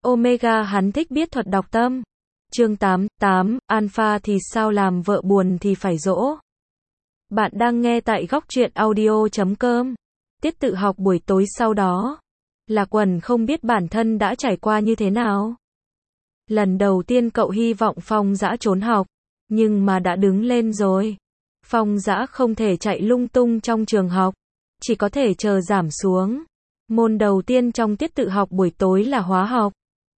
Omega hắn thích biết thuật đọc tâm. Chương 8, Alpha thì sao làm vợ buồn thì phải dỗ. Bạn đang nghe tại góc truyện audio.com. Tiết tự học buổi tối sau đó. Lạc Uẩn không biết bản thân đã trải qua như thế nào. Lần đầu tiên cậu hy vọng Phong Dã trốn học, nhưng mà đã đứng lên rồi. Phong Dã không thể chạy lung tung trong trường học, chỉ có thể chờ giảm xuống. Môn đầu tiên trong tiết tự học buổi tối là hóa học.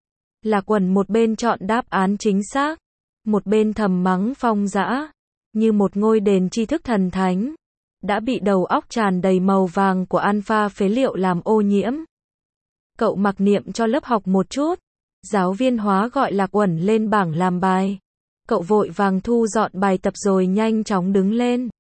Lạc Uẩn một bên chọn đáp án chính xác, một bên thầm mắng Phong Dã, như một ngôi đền tri thức thần thánh, đã bị đầu óc tràn đầy màu vàng của alpha phế liệu làm ô nhiễm. Cậu mặc niệm cho lớp học một chút, giáo viên hóa gọi Lạc Uẩn lên bảng làm bài. Cậu vội vàng thu dọn bài tập rồi nhanh chóng đứng lên.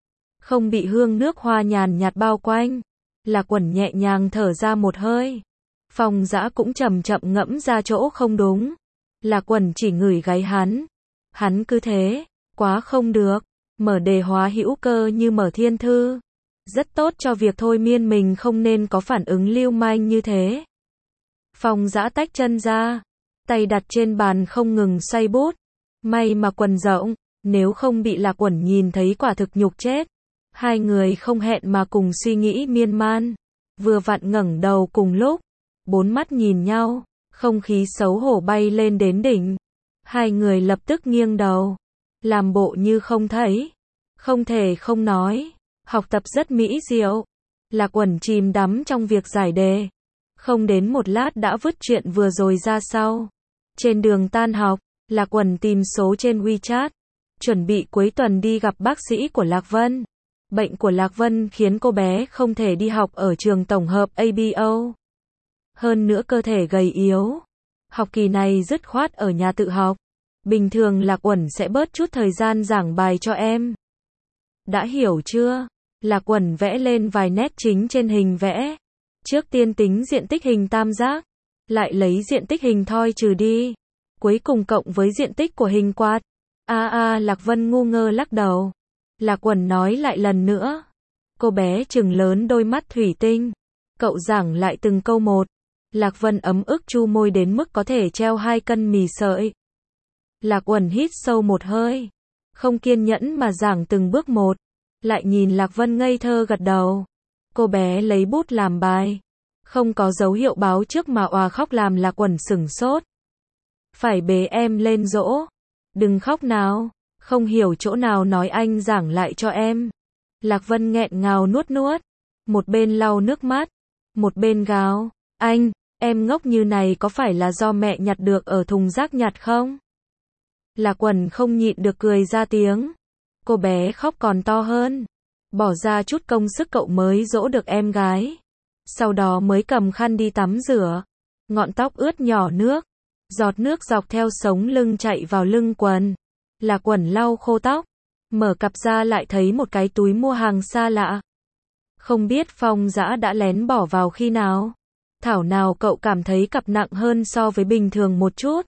Không bị hương nước hoa nhàn nhạt bao quanh, Lạc Uẩn nhẹ nhàng thở ra một hơi. Phong Dã cũng chậm chậm ngẫm ra chỗ không đúng. Lạc Uẩn chỉ ngửi gáy hắn. Hắn cứ thế, quá không được. Mở đề hóa hữu cơ như mở thiên thư. Rất tốt cho việc thôi miên mình không nên có phản ứng lưu manh như thế. Phong Dã tách chân ra, tay đặt trên bàn không ngừng xoay bút. May mà quần rộng, nếu không bị Lạc Uẩn nhìn thấy quả thực nhục chết. Hai người không hẹn mà cùng suy nghĩ miên man. Vừa vặn ngẩng đầu cùng lúc, bốn mắt nhìn nhau, không khí xấu hổ bay lên đến đỉnh. Hai người lập tức nghiêng đầu, làm bộ như không thấy. Không thể không nói, học tập rất mỹ diệu. Lạc Uẩn chìm đắm trong việc giải đề. Không đến một lát đã vứt chuyện vừa rồi ra sau. Trên đường tan học, Lạc Uẩn tìm số trên WeChat, chuẩn bị cuối tuần đi gặp bác sĩ của Lạc Vân. Bệnh của Lạc Vân khiến cô bé không thể đi học ở trường tổng hợp ABO. Hơn nữa cơ thể gầy yếu. Học kỳ này dứt khoát ở nhà tự học. Bình thường Lạc Uẩn sẽ bớt chút thời gian giảng bài cho em. Đã hiểu chưa? Lạc Uẩn vẽ lên vài nét chính trên hình vẽ. Trước tiên tính diện tích hình tam giác, lại lấy diện tích hình thoi trừ đi. Cuối cùng cộng với diện tích của hình quạt. Lạc Vân ngu ngơ lắc đầu. Lạc Uẩn nói lại lần nữa. Cô bé trừng lớn đôi mắt thủy tinh. Cậu giảng lại từng câu một. Lạc Vân ấm ức chu môi đến mức có thể treo 2 cân mì sợi. Lạc Uẩn hít sâu một hơi. Không kiên nhẫn mà giảng từng bước một. Lại nhìn Lạc Vân ngây thơ gật đầu. Cô bé lấy bút làm bài. Không có dấu hiệu báo trước mà òa khóc làm Lạc Uẩn sửng sốt. Phải bế em lên dỗ. Đừng khóc nào. Không hiểu chỗ nào nói anh giảng lại cho em. Lạc Vân nghẹn ngào nuốt nuốt. Một bên lau nước mắt, một bên gào. Anh, em ngốc như này có phải là do mẹ nhặt được ở thùng rác nhặt không? Lạc Uẩn không nhịn được cười ra tiếng. Cô bé khóc còn to hơn. Bỏ ra chút công sức cậu mới dỗ được em gái. Sau đó mới cầm khăn đi tắm rửa. Ngọn tóc ướt nhỏ nước. Giọt nước dọc theo sống lưng chạy vào lưng quần. Lạc Uẩn lau khô tóc. Mở cặp ra lại thấy một cái túi mua hàng xa lạ. Không biết Phong Dã đã lén bỏ vào khi nào. Thảo nào cậu cảm thấy cặp nặng hơn so với bình thường một chút.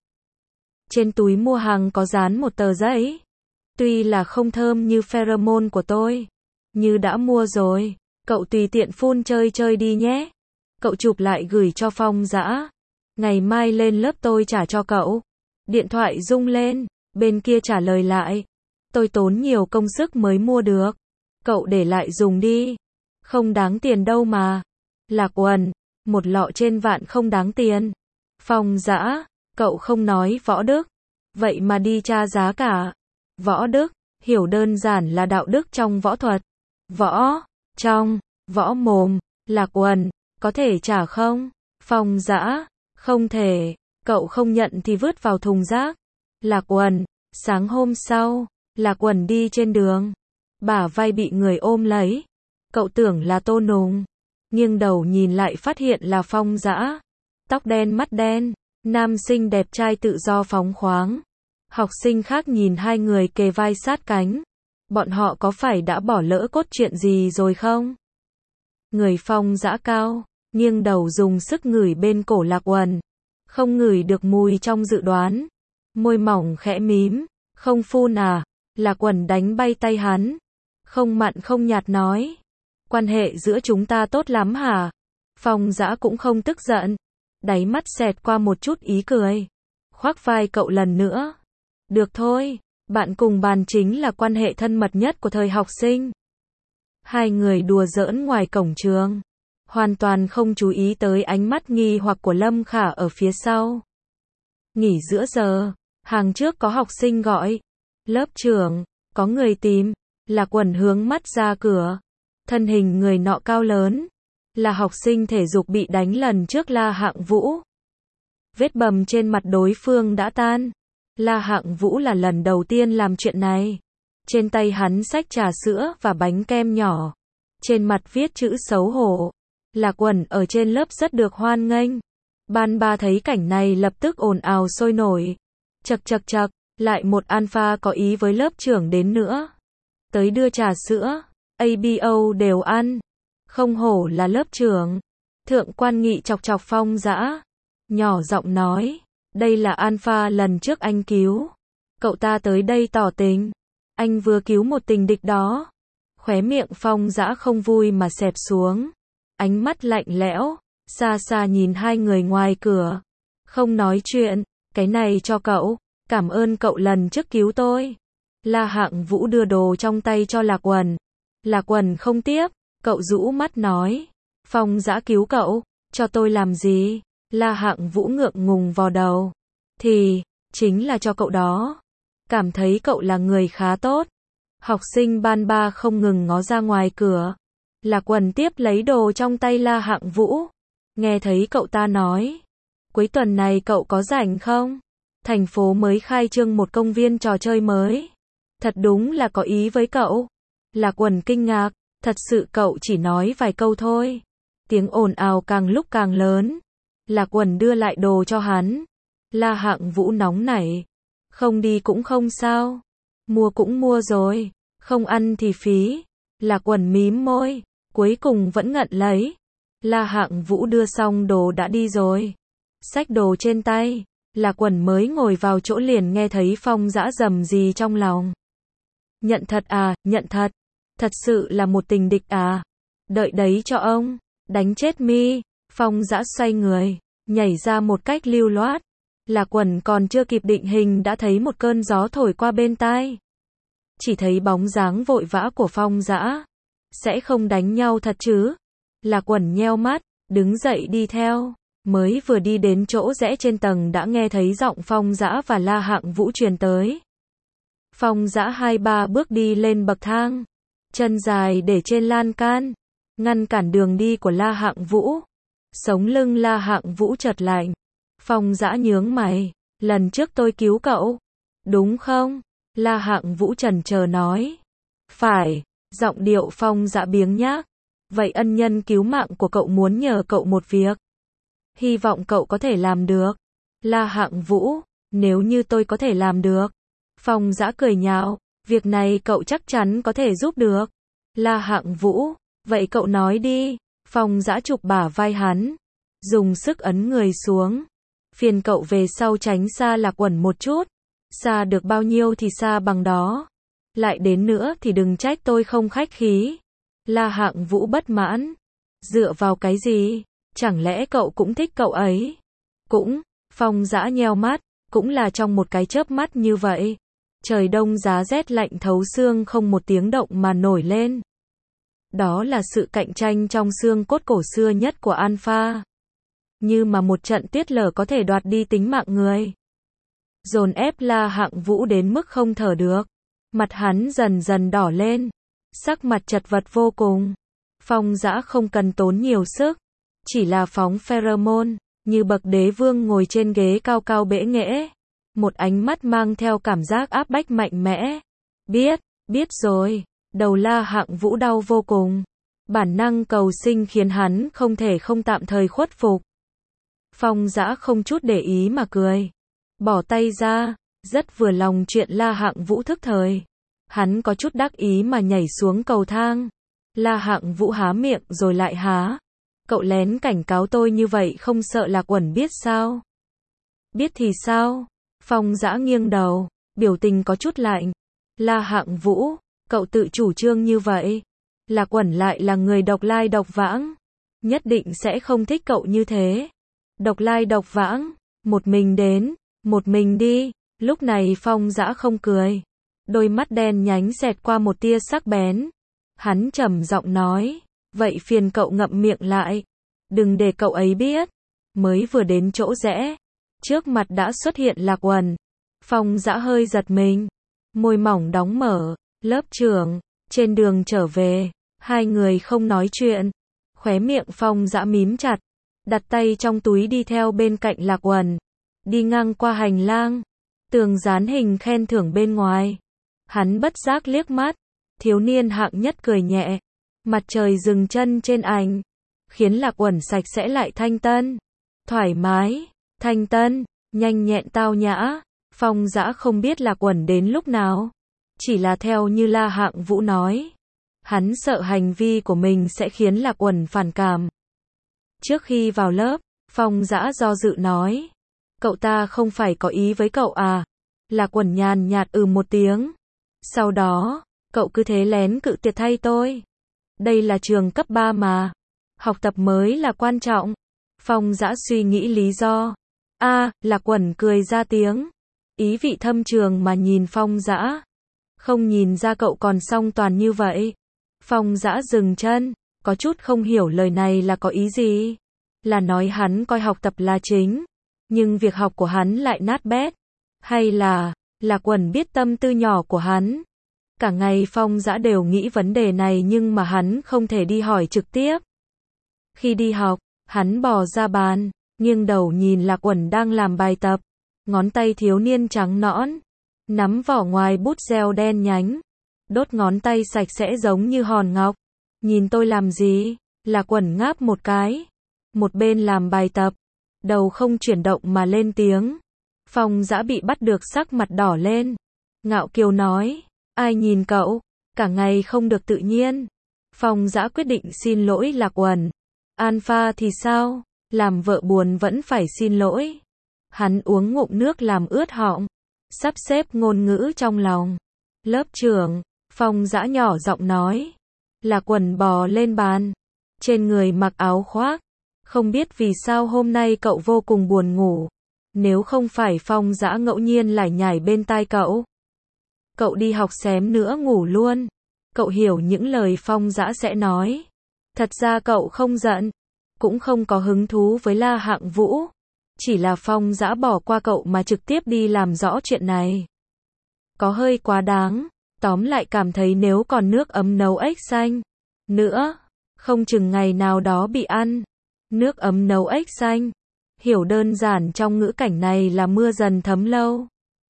Trên túi mua hàng có dán một tờ giấy. Tuy là không thơm như pheromone của tôi. Như đã mua rồi. Cậu tùy tiện phun chơi chơi đi nhé. Cậu chụp lại gửi cho Phong Dã. Ngày mai lên lớp tôi trả cho cậu. Điện thoại rung lên. Bên kia trả lời lại. Tôi tốn nhiều công sức mới mua được. Cậu để lại dùng đi. Không đáng tiền đâu mà. Lạc Uẩn. Một lọ trên vạn không đáng tiền. Phong Dã. Cậu không nói võ đức. Vậy mà đi tra giá cả. Võ đức. Hiểu đơn giản là đạo đức trong võ thuật. Võ. Trong. Võ mồm. Lạc Uẩn. Có thể trả không? Phong Dã. Không thể. Cậu không nhận thì vứt vào thùng rác. Lạc Uẩn. Sáng hôm sau. Lạc Uẩn đi trên đường. Bả vai bị người ôm lấy. Cậu tưởng là Tô Nùng. Nghiêng đầu nhìn lại phát hiện là Phong Dã. Tóc đen mắt đen. Nam sinh đẹp trai tự do phóng khoáng. Học sinh khác nhìn hai người kề vai sát cánh. Bọn họ có phải đã bỏ lỡ cốt truyện gì rồi không? Người Phong Dã cao. Nghiêng đầu dùng sức ngửi bên cổ Lạc Uẩn. Không ngửi được mùi trong dự đoán. Môi mỏng khẽ mím. Không phun à? Lạc Uẩn đánh bay tay hắn. Không mặn không nhạt nói. Quan hệ giữa chúng ta tốt lắm hả? Phong Dã cũng không tức giận. đáy mắt xẹt qua một chút ý cười. Khoác vai cậu lần nữa. Được thôi, bạn cùng bàn chính là quan hệ thân mật nhất của thời học sinh. Hai người đùa giỡn ngoài cổng trường, hoàn toàn không chú ý tới ánh mắt nghi hoặc của Lâm Khả ở phía sau. Nghỉ giữa giờ, hàng trước có học sinh gọi. Lớp trưởng, có người tìm. Lạc Uẩn hướng mắt ra cửa. Thân hình người nọ cao lớn, là học sinh thể dục bị đánh lần trước La Hạng Vũ. Vết bầm trên mặt đối phương đã tan. La Hạng Vũ là lần đầu tiên làm chuyện này. Trên tay hắn xách trà sữa và bánh kem nhỏ. Trên mặt viết chữ xấu hổ. Lạc Uẩn ở trên lớp rất được hoan nghênh. Ban ba thấy cảnh này lập tức ồn ào sôi nổi. Chậc chậc chậc, lại một alpha có ý với lớp trưởng đến nữa. Tới đưa trà sữa, ABO đều ăn. Không hổ là lớp trưởng. Thượng quan Nghị chọc chọc Phong Dã, nhỏ giọng nói, đây là alpha lần trước anh cứu. Cậu ta tới đây tỏ tình. Anh vừa cứu một tình địch đó. Khóe miệng Phong Dã không vui mà xẹp xuống. Ánh mắt lạnh lẽo, xa xa nhìn hai người ngoài cửa. Không nói chuyện, cái này cho cậu, cảm ơn cậu lần trước cứu tôi. La Hạng Vũ đưa đồ trong tay cho Lạc Uẩn. Lạc Uẩn không tiếp, cậu rũ mắt nói. Phong Dã cứu cậu, cho tôi làm gì? La Hạng Vũ ngượng ngùng vò đầu. Thì, chính là cho cậu đó. Cảm thấy cậu là người khá tốt. Học sinh ban ba không ngừng ngó ra ngoài cửa. Lạc Uẩn tiếp lấy đồ trong tay La Hạng Vũ. Nghe thấy cậu ta nói. Cuối tuần này cậu có rảnh không? Thành phố mới khai trương một công viên trò chơi mới. Thật đúng là có ý với cậu. Lạc Uẩn kinh ngạc. Thật sự cậu chỉ nói vài câu thôi. Tiếng ồn ào càng lúc càng lớn. Lạc Uẩn đưa lại đồ cho hắn. La Hạng Vũ nóng nảy. Không đi cũng không sao. Mua cũng mua rồi. Không ăn thì phí. Lạc Uẩn mím môi. Cuối cùng vẫn ngận lấy. La Hạng Vũ đưa xong đồ đã đi rồi. Xách đồ trên tay. Lạc Uẩn mới ngồi vào chỗ liền nghe thấy Phong Dã rầm gì trong lòng. Nhận thật à, nhận thật. Thật sự là một tình địch à. Đợi đấy cho ông. Đánh chết mi. Phong Dã xoay người. Nhảy ra một cách lưu loát. Lạc Uẩn còn chưa kịp định hình đã thấy một cơn gió thổi qua bên tai. Chỉ thấy bóng dáng vội vã của Phong Dã. Sẽ không đánh nhau thật chứ? Lạc Uẩn nheo mắt, đứng dậy đi theo. Mới vừa đi đến chỗ rẽ trên tầng đã nghe thấy giọng Phong Dã và La Hạng Vũ truyền tới. Phong Dã 2-3 bước đi lên bậc thang. Chân dài để trên lan can. Ngăn cản đường đi của La Hạng Vũ. Sống lưng La Hạng Vũ chợt lạnh. Phong Dã nhướng mày. Lần trước tôi cứu cậu. Đúng không? La Hạng Vũ chần chờ nói. Phải. Giọng điệu Phong Dã biếng nhác. Vậy ân nhân cứu mạng của cậu muốn nhờ cậu một việc. Hy vọng cậu có thể làm được. La Hạng Vũ. Nếu như tôi có thể làm được. Phong Dã cười nhạo. Việc này cậu chắc chắn có thể giúp được. La Hạng Vũ. Vậy cậu nói đi. Phong Dã chụp bả vai hắn. Dùng sức ấn người xuống. Phiền cậu về sau tránh xa Lạc Uẩn một chút. Xa được bao nhiêu thì xa bằng đó. Lại đến nữa thì đừng trách tôi không khách khí. La Hạng Vũ bất mãn. Dựa vào cái gì? Chẳng lẽ cậu cũng thích cậu ấy? Cũng. Phong Dã nheo mắt. Cũng là trong một cái chớp mắt như vậy. Trời đông giá rét lạnh thấu xương không một tiếng động mà nổi lên. Đó là sự cạnh tranh trong xương cốt cổ xưa nhất của Alpha. Như mà một trận tuyết lở có thể đoạt đi tính mạng người. Dồn ép La Hạng Vũ đến mức không thở được. Mặt hắn dần dần đỏ lên. Sắc mặt chật vật vô cùng. Phong Dã không cần tốn nhiều sức. Chỉ là phóng pheromone. Như bậc đế vương ngồi trên ghế cao cao bẽ nghễ. Một ánh mắt mang theo cảm giác áp bách mạnh mẽ. Biết rồi. Đầu La Hạng Vũ đau vô cùng. Bản năng cầu sinh khiến hắn không thể không tạm thời khuất phục. Phong Dã không chút để ý mà cười. Bỏ tay ra. Rất vừa lòng chuyện La Hạng Vũ thức thời. Hắn có chút đắc ý mà nhảy xuống cầu thang. La Hạng Vũ há miệng rồi lại há. Cậu lén cảnh cáo tôi như vậy không sợ Lạc Uẩn biết sao? Biết thì sao? Phong Dã nghiêng đầu. Biểu tình có chút lạnh. La Hạng Vũ. Cậu tự chủ trương như vậy. Lạc Uẩn lại là người độc lai độc vãng. Nhất định sẽ không thích cậu như thế. độc lai độc vãng, một mình đến, một mình đi. Lúc này Phong Dã không cười, đôi mắt đen nhánh xẹt qua một tia sắc bén. Hắn trầm giọng nói, vậy phiền cậu ngậm miệng lại, đừng để cậu ấy biết. Mới vừa đến chỗ rẽ, trước mặt đã xuất hiện Lạc Uẩn. Phong Dã hơi giật mình, môi mỏng đóng mở. Lớp trưởng, trên đường trở về, hai người không nói chuyện. Khóe miệng Phong Dã mím chặt, đặt tay trong túi đi theo bên cạnh Lạc Uẩn. Đi ngang qua hành lang, tường dán hình khen thưởng bên ngoài. Hắn bất giác liếc mắt, thiếu niên hạng nhất cười nhẹ. Mặt trời dừng chân trên ảnh, khiến Lạc Uẩn sạch sẽ lại thanh tân. Thoải mái, thanh tân, nhanh nhẹn tao nhã. Phong Dã không biết Lạc Uẩn đến lúc nào. Chỉ là theo như La Hạng Vũ nói, hắn sợ hành vi của mình sẽ khiến Lạc Uẩn phản cảm. Trước khi vào lớp, Phong Dã do dự nói, cậu ta không phải có ý với cậu à? Lạc Uẩn nhàn nhạt một tiếng. Sau đó, cậu cứ thế lén cự tuyệt thay tôi. Đây là trường cấp 3 mà. Học tập mới là quan trọng. Phong Dã suy nghĩ lý do. Lạc Uẩn cười ra tiếng. Ý vị thâm trường mà nhìn Phong Dã. Không nhìn ra cậu còn song toàn như vậy. Phong Dã dừng chân, có chút không hiểu lời này là có ý gì. Là nói hắn coi học tập là chính, nhưng việc học của hắn lại nát bét. Hay là, Lạc Uẩn biết tâm tư nhỏ của hắn. Cả ngày Phong Dã đều nghĩ vấn đề này nhưng mà hắn không thể đi hỏi trực tiếp. Khi đi học, hắn bò ra bàn, nghiêng đầu nhìn Lạc Uẩn đang làm bài tập. Ngón tay thiếu niên trắng nõn, nắm vỏ ngoài bút gel đen nhánh. Đốt ngón tay sạch sẽ giống như hòn ngọc. Nhìn tôi làm gì? Lạc Uẩn ngáp một cái. Một bên làm bài tập, đầu không chuyển động mà lên tiếng. Phong Dã bị bắt được sắc mặt đỏ lên. Ngạo kiều nói, ai nhìn cậu, cả ngày không được tự nhiên. Phong Dã quyết định xin lỗi Lạc Uẩn. Alpha thì sao? Làm vợ buồn vẫn phải xin lỗi. Hắn uống ngụm nước làm ướt họng, sắp xếp ngôn ngữ trong lòng. Lớp trưởng, Phong Dã nhỏ giọng nói. Lạc Uẩn bò lên bàn, trên người mặc áo khoác. Không biết vì sao hôm nay cậu vô cùng buồn ngủ. Nếu không phải Phong Dã ngẫu nhiên lải nhải bên tai cậu. Cậu đi học xém nữa ngủ luôn. Cậu hiểu những lời Phong Dã sẽ nói. Thật ra cậu không giận, cũng không có hứng thú với La Hạng Vũ. Chỉ là Phong Dã bỏ qua cậu mà trực tiếp đi làm rõ chuyện này. Có hơi quá đáng. Tóm lại cảm thấy nếu còn nước ấm nấu ếch xanh nữa, không chừng ngày nào đó bị ăn. Nước ấm nấu ếch xanh. Hiểu đơn giản trong ngữ cảnh này là mưa dần thấm lâu.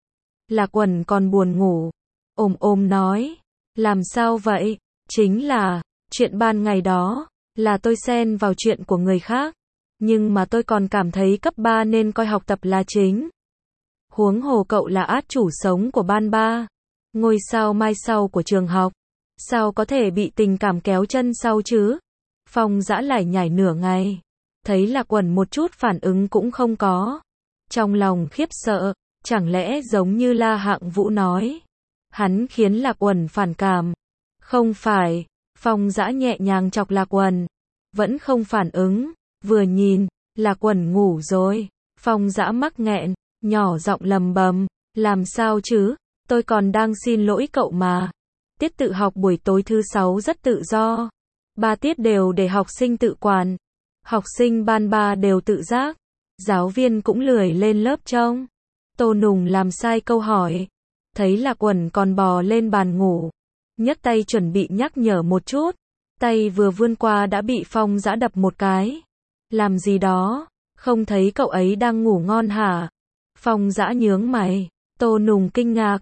Lạc Uẩn còn buồn ngủ. Ôm nói. Làm sao vậy? Chính là, chuyện ban ngày đó, là tôi xen vào chuyện của người khác. Nhưng mà tôi còn cảm thấy cấp 3 nên coi học tập là chính. Huống hồ cậu là át chủ sống của ban 3. Ngôi sao mai sau của trường học. Sao có thể bị tình cảm kéo chân sau chứ? Phong Dã lải nhải nửa ngày. Thấy Lạc Uẩn một chút phản ứng cũng không có. Trong lòng khiếp sợ, chẳng lẽ giống như La Hạng Vũ nói. Hắn khiến Lạc Uẩn phản cảm. Không phải, Phong Dã nhẹ nhàng chọc Lạc Uẩn. Vẫn không phản ứng, vừa nhìn, Lạc Uẩn ngủ rồi. Phong Dã mắc nghẹn, nhỏ giọng lầm bầm. Làm sao chứ, tôi còn đang xin lỗi cậu mà. Tiết tự học buổi tối thứ 6 rất tự do. 3 tiết đều để học sinh tự quản. Học sinh ban 3 đều tự giác. Giáo viên cũng lười lên lớp trông. Tô Nùng làm sai câu hỏi. Thấy Lạc Uẩn còn bò lên bàn ngủ. Nhấc tay chuẩn bị nhắc nhở một chút. Tay vừa vươn qua đã bị Phong Dã đập một cái. Làm gì đó? Không thấy cậu ấy đang ngủ ngon hả? Phong Dã nhướng mày. Tô Nùng kinh ngạc.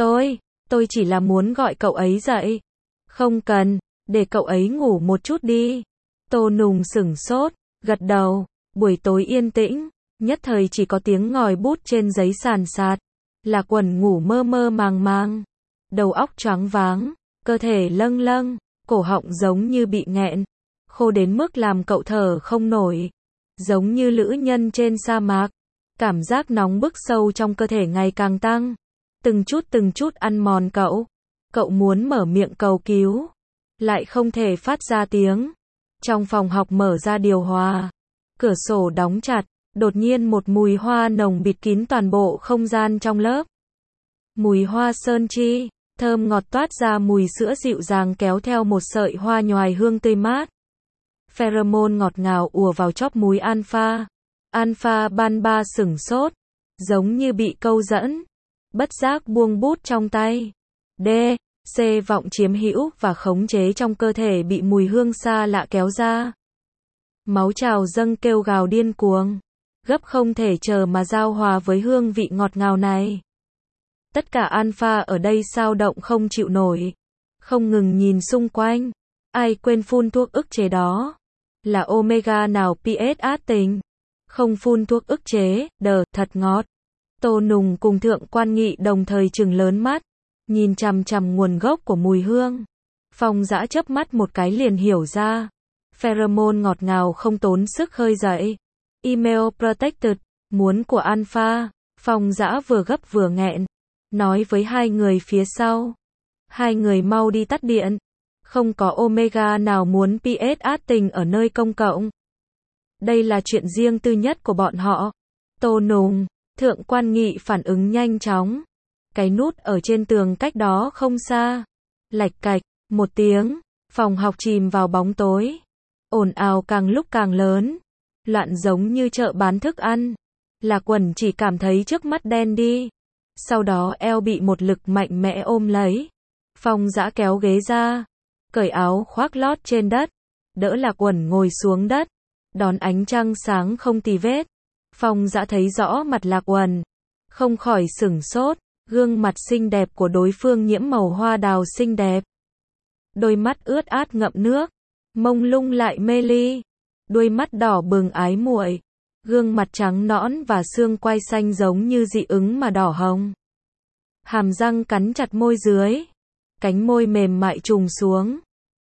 Tôi chỉ là muốn gọi cậu ấy dậy. Không cần, để cậu ấy ngủ một chút đi. Tô Nùng sửng sốt, gật đầu. Buổi tối yên tĩnh, nhất thời chỉ có tiếng ngòi bút trên giấy sàn sạt. Lạc Uẩn ngủ mơ mơ màng màng. Đầu óc choáng váng, cơ thể lâng lâng, cổ họng giống như bị nghẹn. Khô đến mức làm cậu thở không nổi. Giống như lữ nhân trên sa mạc. Cảm giác nóng bức sâu trong cơ thể ngày càng tăng. Từng chút ăn mòn cậu. Cậu muốn mở miệng cầu cứu, lại không thể phát ra tiếng. Trong phòng học mở ra điều hòa. Cửa sổ đóng chặt. Đột nhiên một mùi hoa nồng bịt kín toàn bộ không gian trong lớp. Mùi hoa sơn chi, thơm ngọt toát ra mùi sữa dịu dàng kéo theo một sợi hoa nhoài hương tươi mát. Pheromone ngọt ngào ùa vào chóp mũi Alpha. Alpha ban ba sửng sốt, giống như bị câu dẫn. Bất giác buông bút trong tay. D. C. Vọng chiếm hữu và khống chế trong cơ thể bị mùi hương xa lạ kéo ra. Máu trào dâng kêu gào điên cuồng. Gấp không thể chờ mà giao hòa với hương vị ngọt ngào này. Tất cả Alpha ở đây xao động không chịu nổi. Không ngừng nhìn xung quanh. Ai quên phun thuốc ức chế đó? Là Omega nào PS át tình? Không phun thuốc ức chế, đờ, thật ngọt. Tô Nùng cùng Thượng Quan Nghị đồng thời trừng lớn mắt. Nhìn chằm chằm nguồn gốc của mùi hương. Phong Dã chớp mắt một cái liền hiểu ra. Pheromone ngọt ngào không tốn sức khơi dậy. Email protected, muốn của Alpha. Phong Dã vừa gấp vừa nghẹn. Nói với hai người phía sau. Hai người mau đi tắt điện. Không có Omega nào muốn PS át tình ở nơi công cộng. Đây là chuyện riêng tư nhất của bọn họ. Tô Nùng, Thượng Quan Nghị phản ứng nhanh chóng. Cái nút ở trên tường cách đó không xa. Lạch cạch, một tiếng, phòng học chìm vào bóng tối. Ồn ào càng lúc càng lớn. Loạn giống như chợ bán thức ăn. Lạc Uẩn chỉ cảm thấy trước mắt đen đi. Sau đó eo bị một lực mạnh mẽ ôm lấy. Phong Dã kéo ghế ra. Cởi áo khoác lót trên đất. Đỡ Lạc Uẩn ngồi xuống đất. Đón ánh trăng sáng không tì vết. Phong Dã thấy rõ mặt Lạc Uẩn. Không khỏi sửng sốt. Gương mặt xinh đẹp của đối phương nhiễm màu hoa đào xinh đẹp. Đôi mắt ướt át ngậm nước. Mông lung lại mê ly. Đôi mắt đỏ bừng ái muội. Gương mặt trắng nõn và xương quai xanh giống như dị ứng mà đỏ hồng. Hàm răng cắn chặt môi dưới. Cánh môi mềm mại trùng xuống.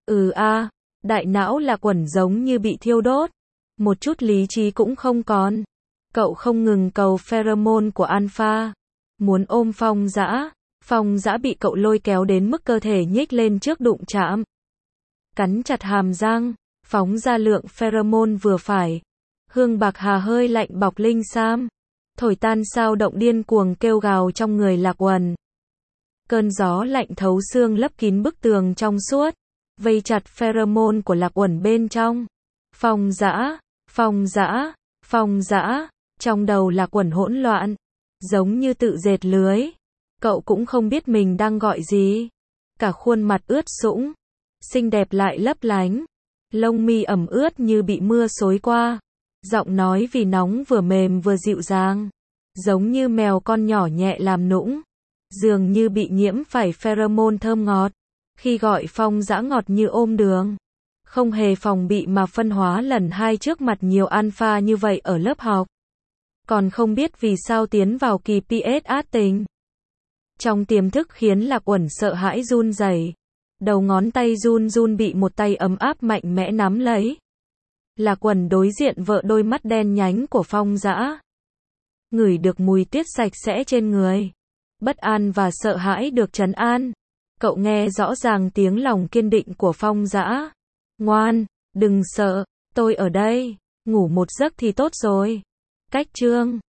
Đại não Lạc Uẩn giống như bị thiêu đốt. Một chút lý trí cũng không còn. Cậu không ngừng cầu pheromone của Alpha. Muốn ôm Phong Dã. Phong Dã bị cậu lôi kéo đến mức cơ thể nhích lên trước đụng chạm. Cắn chặt hàm răng. Phóng ra lượng pheromone vừa phải. Hương bạc hà hơi lạnh bọc linh sam. Thổi tan sao động điên cuồng kêu gào trong người Lạc Uẩn. Cơn gió lạnh thấu xương lấp kín bức tường trong suốt. Vây chặt pheromone của Lạc Uẩn bên trong. Phong Dã, Phong Dã, Phong Dã. Trong đầu Lạc Uẩn hỗn loạn. Giống như tự dệt lưới. Cậu cũng không biết mình đang gọi gì. Cả khuôn mặt ướt sũng. Xinh đẹp lại lấp lánh. Lông mi ẩm ướt như bị mưa xối qua. Giọng nói vì nóng vừa mềm vừa dịu dàng. Giống như mèo con nhỏ nhẹ làm nũng. Dường như bị nhiễm phải pheromone thơm ngọt. Khi gọi Phong Dã ngọt như ôm đường. Không hề phòng bị mà phân hóa lần hai trước mặt nhiều Alpha như vậy ở lớp học. Còn không biết vì sao tiến vào kỳ PS át tình. Trong tiềm thức khiến Lạc Uẩn sợ hãi run rẩy. Đầu ngón tay run run bị một tay ấm áp mạnh mẽ nắm lấy. Lạc Uẩn đối diện vợ đôi mắt đen nhánh của Phong Dã. Ngửi được mùi tiết sạch sẽ trên người. Bất an và sợ hãi được trấn an. Cậu nghe rõ ràng tiếng lòng kiên định của Phong Dã. Ngoan, đừng sợ, tôi ở đây. Ngủ một giấc thì tốt rồi. Cách chương